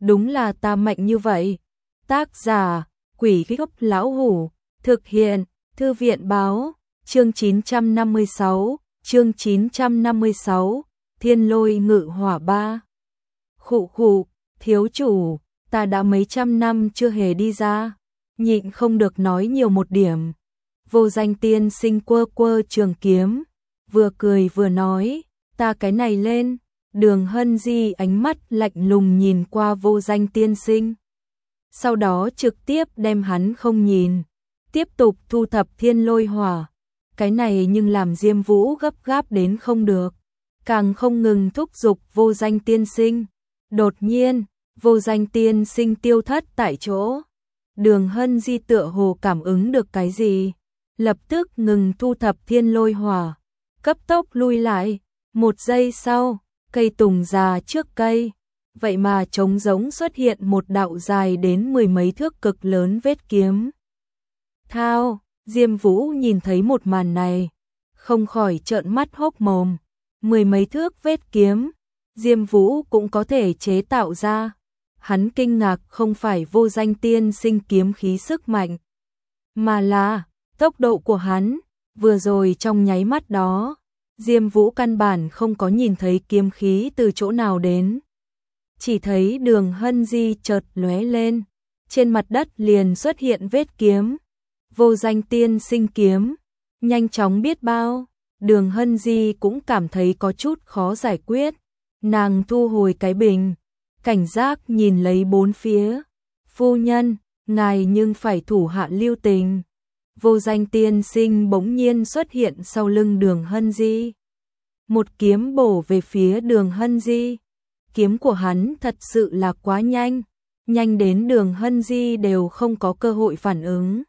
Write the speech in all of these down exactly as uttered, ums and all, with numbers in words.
đúng là ta mạnh như vậy. Tác giả, Quỷ Gốc Lão Hủ, thực hiện, Thư viện báo, chương chín trăm năm mươi sáu, chương chín trăm năm mươi sáu, Thiên Lôi Ngự Hỏa ba. Khụ khụ, thiếu chủ, ta đã mấy trăm năm chưa hề đi ra, nhịn không được nói nhiều một điểm. Vô Danh tiên sinh quơ quơ trường kiếm, vừa cười vừa nói, ta cái này lên. Đường Hân Di ánh mắt lạnh lùng nhìn qua Vô Danh tiên sinh, sau đó trực tiếp đem hắn không nhìn, tiếp tục thu thập thiên lôi hỏa. Cái này nhưng làm Diêm Vũ gấp gáp đến không được, càng không ngừng thúc giục Vô Danh tiên sinh. Đột nhiên, Vô Danh tiên sinh tiêu thất tại chỗ. Đường Hân Di tựa hồ cảm ứng được cái gì, lập tức ngừng thu thập thiên lôi hỏa, cấp tốc lui lại. Một giây sau, cây tùng già trước cây, vậy mà trống rỗng xuất hiện một đạo dài đến mười mấy thước cực lớn vết kiếm. Thao, Diêm Vũ nhìn thấy một màn này, không khỏi trợn mắt hốc mồm. Mười mấy thước vết kiếm, Diêm Vũ cũng có thể chế tạo ra. Hắn kinh ngạc không phải Vô Danh tiên sinh kiếm khí sức mạnh, mà là tốc độ của hắn. Vừa rồi trong nháy mắt đó, Diêm Vũ căn bản không có nhìn thấy kiếm khí từ chỗ nào đến. Chỉ thấy Đường Hân Di chợt lóe lên, trên mặt đất liền xuất hiện vết kiếm. Vô Danh tiên sinh kiếm, nhanh chóng biết bao. Đường Hân Di cũng cảm thấy có chút khó giải quyết. Nàng thu hồi cái bình, cảnh giác nhìn lấy bốn phía. Phu nhân, ngài nhưng phải thủ hạ lưu tình. Vô Danh tiên sinh bỗng nhiên xuất hiện sau lưng Đường Hân Di, một kiếm bổ về phía Đường Hân Di. Kiếm của hắn thật sự là quá nhanh, nhanh đến Đường Hân Di đều không có cơ hội phản ứng.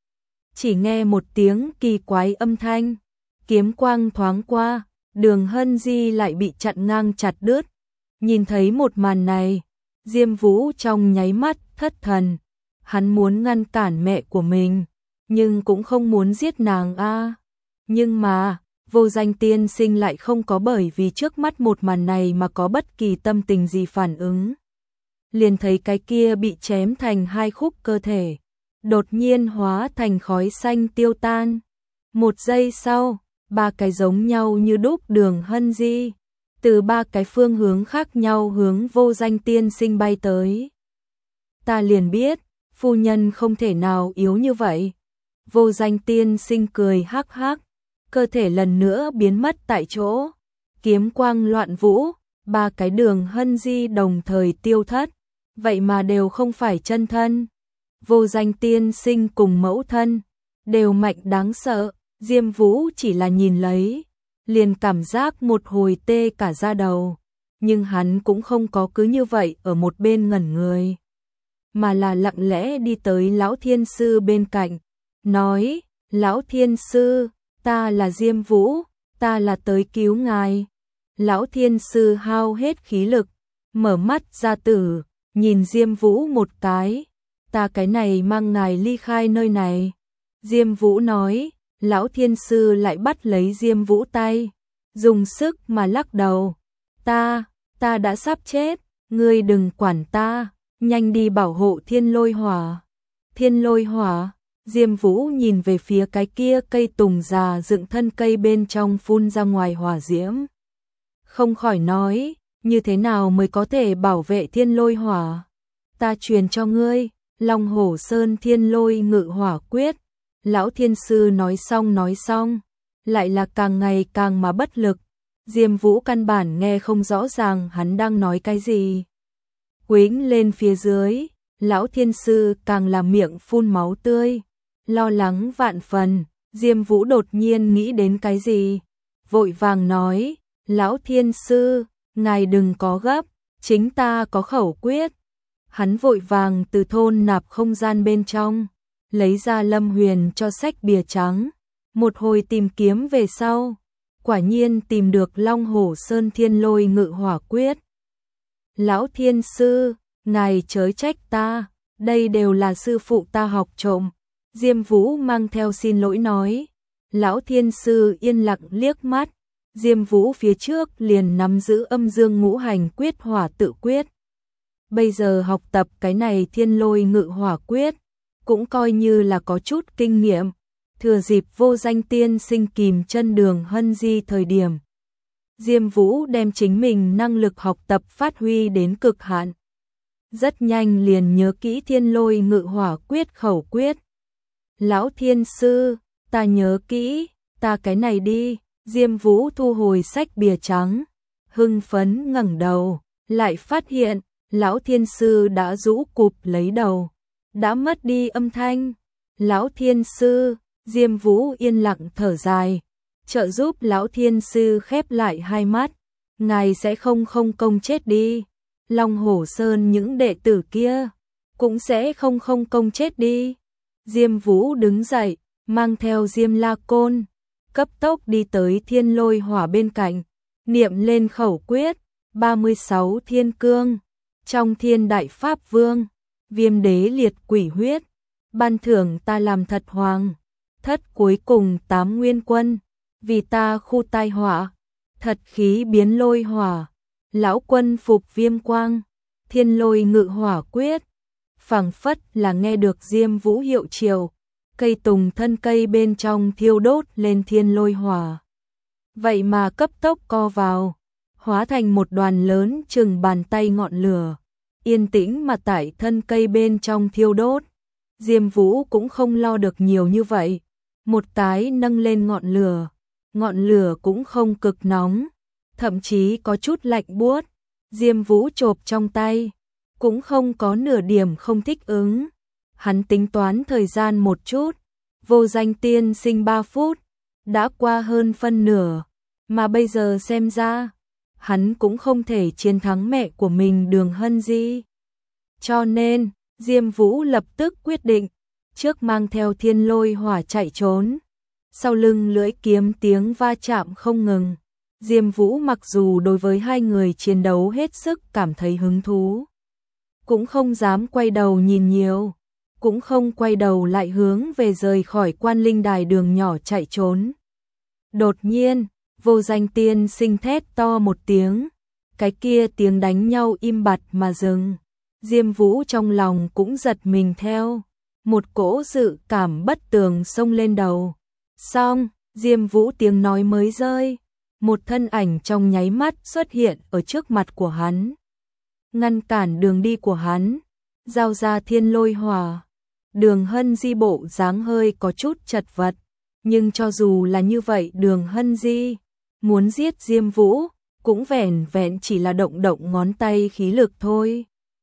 Chỉ nghe một tiếng kỳ quái âm thanh, kiếm quang thoáng qua, Đường Hân Di lại bị chặn ngang chặt đứt. Nhìn thấy một màn này, Diêm Vũ trong nháy mắt thất thần. Hắn muốn ngăn cản mẹ của mình, nhưng cũng không muốn giết nàng a. À. Nhưng mà, Vô Danh tiên sinh lại không có bởi vì trước mắt một màn này mà có bất kỳ tâm tình gì phản ứng. Liền thấy cái kia bị chém thành hai khúc cơ thể, đột nhiên hóa thành khói xanh tiêu tan. Một giây sau, ba cái giống nhau như đúc Đường Hân Di, từ ba cái phương hướng khác nhau hướng Vô Danh tiên sinh bay tới. Ta liền biết, phu nhân không thể nào yếu như vậy. Vô Danh tiên sinh cười hắc hắc, cơ thể lần nữa biến mất tại chỗ. Kiếm quang loạn vũ, ba cái Đường Hân Di đồng thời tiêu thất, vậy mà đều không phải chân thân. Vô Danh tiên sinh cùng mẫu thân đều mạnh đáng sợ. Diêm Vũ chỉ là nhìn lấy, liền cảm giác một hồi tê cả da đầu. Nhưng hắn cũng không có cứ như vậy ở một bên ngẩn người, mà là lặng lẽ đi tới Lão Thiên Sư bên cạnh, nói, Lão Thiên Sư, ta là Diêm Vũ, ta là tới cứu ngài. Lão Thiên Sư hao hết khí lực, mở mắt ra tử, nhìn Diêm Vũ một cái, ta cái này mang ngài ly khai nơi này. Diêm Vũ nói, Lão Thiên Sư lại bắt lấy Diêm Vũ tay, dùng sức mà lắc đầu, ta, ta đã sắp chết, ngươi đừng quản ta, nhanh đi bảo hộ thiên lôi hỏa. Thiên lôi hỏa, Diêm Vũ nhìn về phía cái kia cây tùng già dựng thân cây bên trong phun ra ngoài hỏa diễm. Không khỏi nói, như thế nào mới có thể bảo vệ thiên lôi hỏa? Ta truyền cho ngươi, Long Hổ Sơn Thiên Lôi Ngự Hỏa Quyết. Lão Thiên Sư nói xong nói xong, lại là càng ngày càng mà bất lực. Diêm Vũ căn bản nghe không rõ ràng hắn đang nói cái gì. Quýnh lên phía dưới, Lão Thiên Sư càng là miệng phun máu tươi, lo lắng vạn phần. Diêm Vũ đột nhiên nghĩ đến cái gì, vội vàng nói, Lão Thiên Sư, ngài đừng có gấp, chính ta có khẩu quyết. Hắn vội vàng từ thôn nạp không gian bên trong, lấy ra Lâm Huyền cho sách bìa trắng, một hồi tìm kiếm về sau, quả nhiên tìm được Long Hổ Sơn Thiên Lôi Ngự Hỏa Quyết. Lão Thiên Sư, ngài chớ trách ta, đây đều là sư phụ ta học trộm. Diêm Vũ mang theo xin lỗi nói. Lão Thiên Sư yên lặng liếc mắt, Diêm Vũ phía trước liền nắm giữ âm dương ngũ hành quyết hỏa tự quyết. Bây giờ học tập cái này Thiên Lôi Ngự Hỏa Quyết, cũng coi như là có chút kinh nghiệm, thừa dịp Vô Danh tiên sinh kìm chân Đường Hân Di thời điểm. Diêm Vũ đem chính mình năng lực học tập phát huy đến cực hạn. Rất nhanh liền nhớ kỹ Thiên Lôi Ngự Hỏa Quyết khẩu quyết. Lão Thiên Sư, ta nhớ kỹ, ta cái này đi. Diêm Vũ thu hồi sách bìa trắng, hưng phấn ngẩng đầu, lại phát hiện, Lão Thiên Sư đã rũ cụp lấy đầu, đã mất đi âm thanh. Lão Thiên Sư, Diêm Vũ yên lặng thở dài, trợ giúp Lão Thiên Sư khép lại hai mắt, ngài sẽ không không công chết đi. Long Hổ Sơn những đệ tử kia, cũng sẽ không không công chết đi. Diêm Vũ đứng dậy, mang theo Diêm La Côn, cấp tốc đi tới Thiên Lôi Hỏa bên cạnh, niệm lên khẩu quyết, ba mươi sáu thiên cương, trong thiên đại pháp vương, viêm đế liệt quỷ huyết, ban thưởng ta làm thật hoàng, thất cuối cùng tám nguyên quân, vì ta khu tai họa, thật khí biến lôi hỏa, lão quân phục viêm quang, Thiên Lôi Ngự Hỏa Quyết, phảng phất là nghe được Diêm Vũ hiệu triệu. Cây tùng thân cây bên trong thiêu đốt lên thiên lôi hỏa. Vậy mà cấp tốc co vào, hóa thành một đoàn lớn chừng bàn tay ngọn lửa, yên tĩnh mà tại thân cây bên trong thiêu đốt. Diêm Vũ cũng không lo được nhiều như vậy, một cái nâng lên ngọn lửa, ngọn lửa cũng không cực nóng, thậm chí có chút lạnh buốt. Diêm Vũ chộp trong tay, cũng không có nửa điểm không thích ứng. Hắn tính toán thời gian một chút, Vô Danh tiên sinh ba phút, đã qua hơn phân nửa, mà bây giờ xem ra, hắn cũng không thể chiến thắng mẹ của mình Đường Hân Di. Cho nên, Diêm Vũ lập tức quyết định, trước mang theo Thiên Lôi Hỏa chạy trốn. Sau lưng lưỡi kiếm tiếng va chạm không ngừng. Diêm Vũ mặc dù đối với hai người chiến đấu hết sức cảm thấy hứng thú, cũng không dám quay đầu nhìn nhiều, cũng không quay đầu lại hướng về rời khỏi Quan Linh Đài đường nhỏ chạy trốn. Đột nhiên, Vô Danh tiên sinh thét to một tiếng, cái kia tiếng đánh nhau im bặt mà dừng. Diêm Vũ trong lòng cũng giật mình theo, một cỗ dự cảm bất tường xông lên đầu. Xong, Diêm Vũ tiếng nói mới rơi, một thân ảnh trong nháy mắt xuất hiện ở trước mặt của hắn, ngăn cản đường đi của hắn, giao ra Thiên Lôi Hỏa. Đường Hân Di bộ dáng hơi có chút chật vật, nhưng cho dù là như vậy Đường Hân Di muốn giết Diêm Vũ, cũng vẻn vẹn chỉ là động động ngón tay khí lực thôi.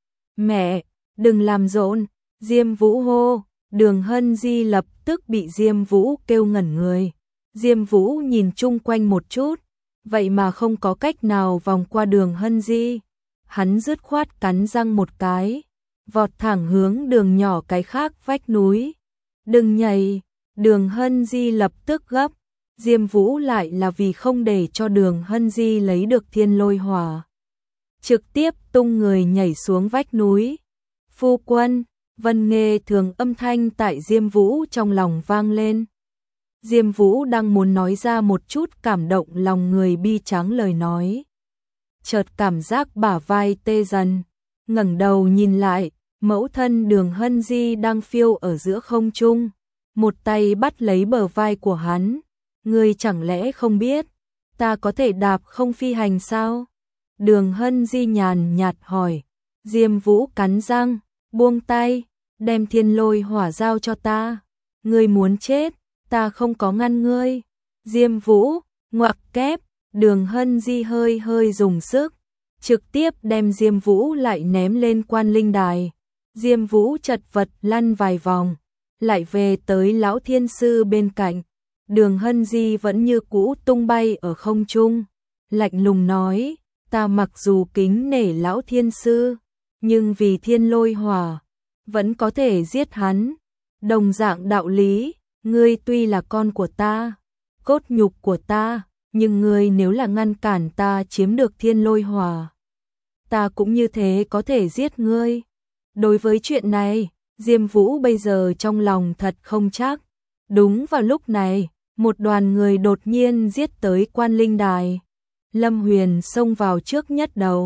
Mẹ, đừng làm rộn, Diêm Vũ hô. Đường Hân Di lập tức bị Diêm Vũ kêu ngẩn người. Diêm Vũ nhìn chung quanh một chút, vậy mà không có cách nào vòng qua Đường Hân Di. Hắn dứt khoát cắn răng một cái, vọt thẳng hướng đường nhỏ cái khác vách núi. Đừng nhảy, Đường Hân Di lập tức gấp. Diêm Vũ lại là vì không để cho Đường Hân Di lấy được Thiên Lôi Hỏa, trực tiếp tung người nhảy xuống vách núi. Phu quân, Vân Nghê thường âm thanh tại Diêm Vũ trong lòng vang lên. Diêm Vũ đang muốn nói ra một chút cảm động lòng người bi tráng lời nói, chợt cảm giác bả vai tê dần, ngẩng đầu nhìn lại, mẫu thân Đường Hân Di đang phiêu ở giữa không trung, một tay bắt lấy bờ vai của hắn. Ngươi chẳng lẽ không biết, ta có thể đạp không phi hành sao? Đường Hân Di nhàn nhạt hỏi. Diêm Vũ cắn răng, buông tay, đem Thiên Lôi Hỏa giao cho ta. Ngươi muốn chết, ta không có ngăn ngươi. Diêm Vũ, ngoặc kép, Đường Hân Di hơi hơi dùng sức, trực tiếp đem Diêm Vũ lại ném lên Quan Linh Đài. Diêm Vũ chật vật lăn vài vòng, lại về tới Lão Thiên Sư bên cạnh. Đường Hân Di vẫn như cũ tung bay ở không trung, lạnh lùng nói, ta mặc dù kính nể Lão Thiên Sư, nhưng vì Thiên Lôi Hỏa, vẫn có thể giết hắn. Đồng dạng đạo lý, ngươi tuy là con của ta, cốt nhục của ta, nhưng ngươi nếu là ngăn cản ta chiếm được Thiên Lôi Hỏa, ta cũng như thế có thể giết ngươi. Đối với chuyện này, Diêm Vũ bây giờ trong lòng thật không chắc. Đúng vào lúc này, một đoàn người đột nhiên giết tới Quan Linh Đài. Lâm Huyền xông vào trước nhất đầu,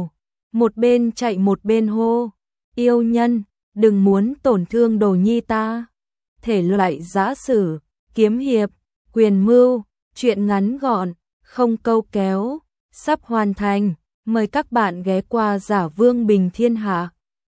Một bên chạy một bên hô, yêu nhân, đừng muốn tổn thương đồ nhi ta. Thể loại giã sử, kiếm hiệp, quyền mưu, truyện ngắn gọn, không câu kéo, sắp hoàn thành. Mời các bạn ghé qua Giả Vương Bình Thiên Hạ.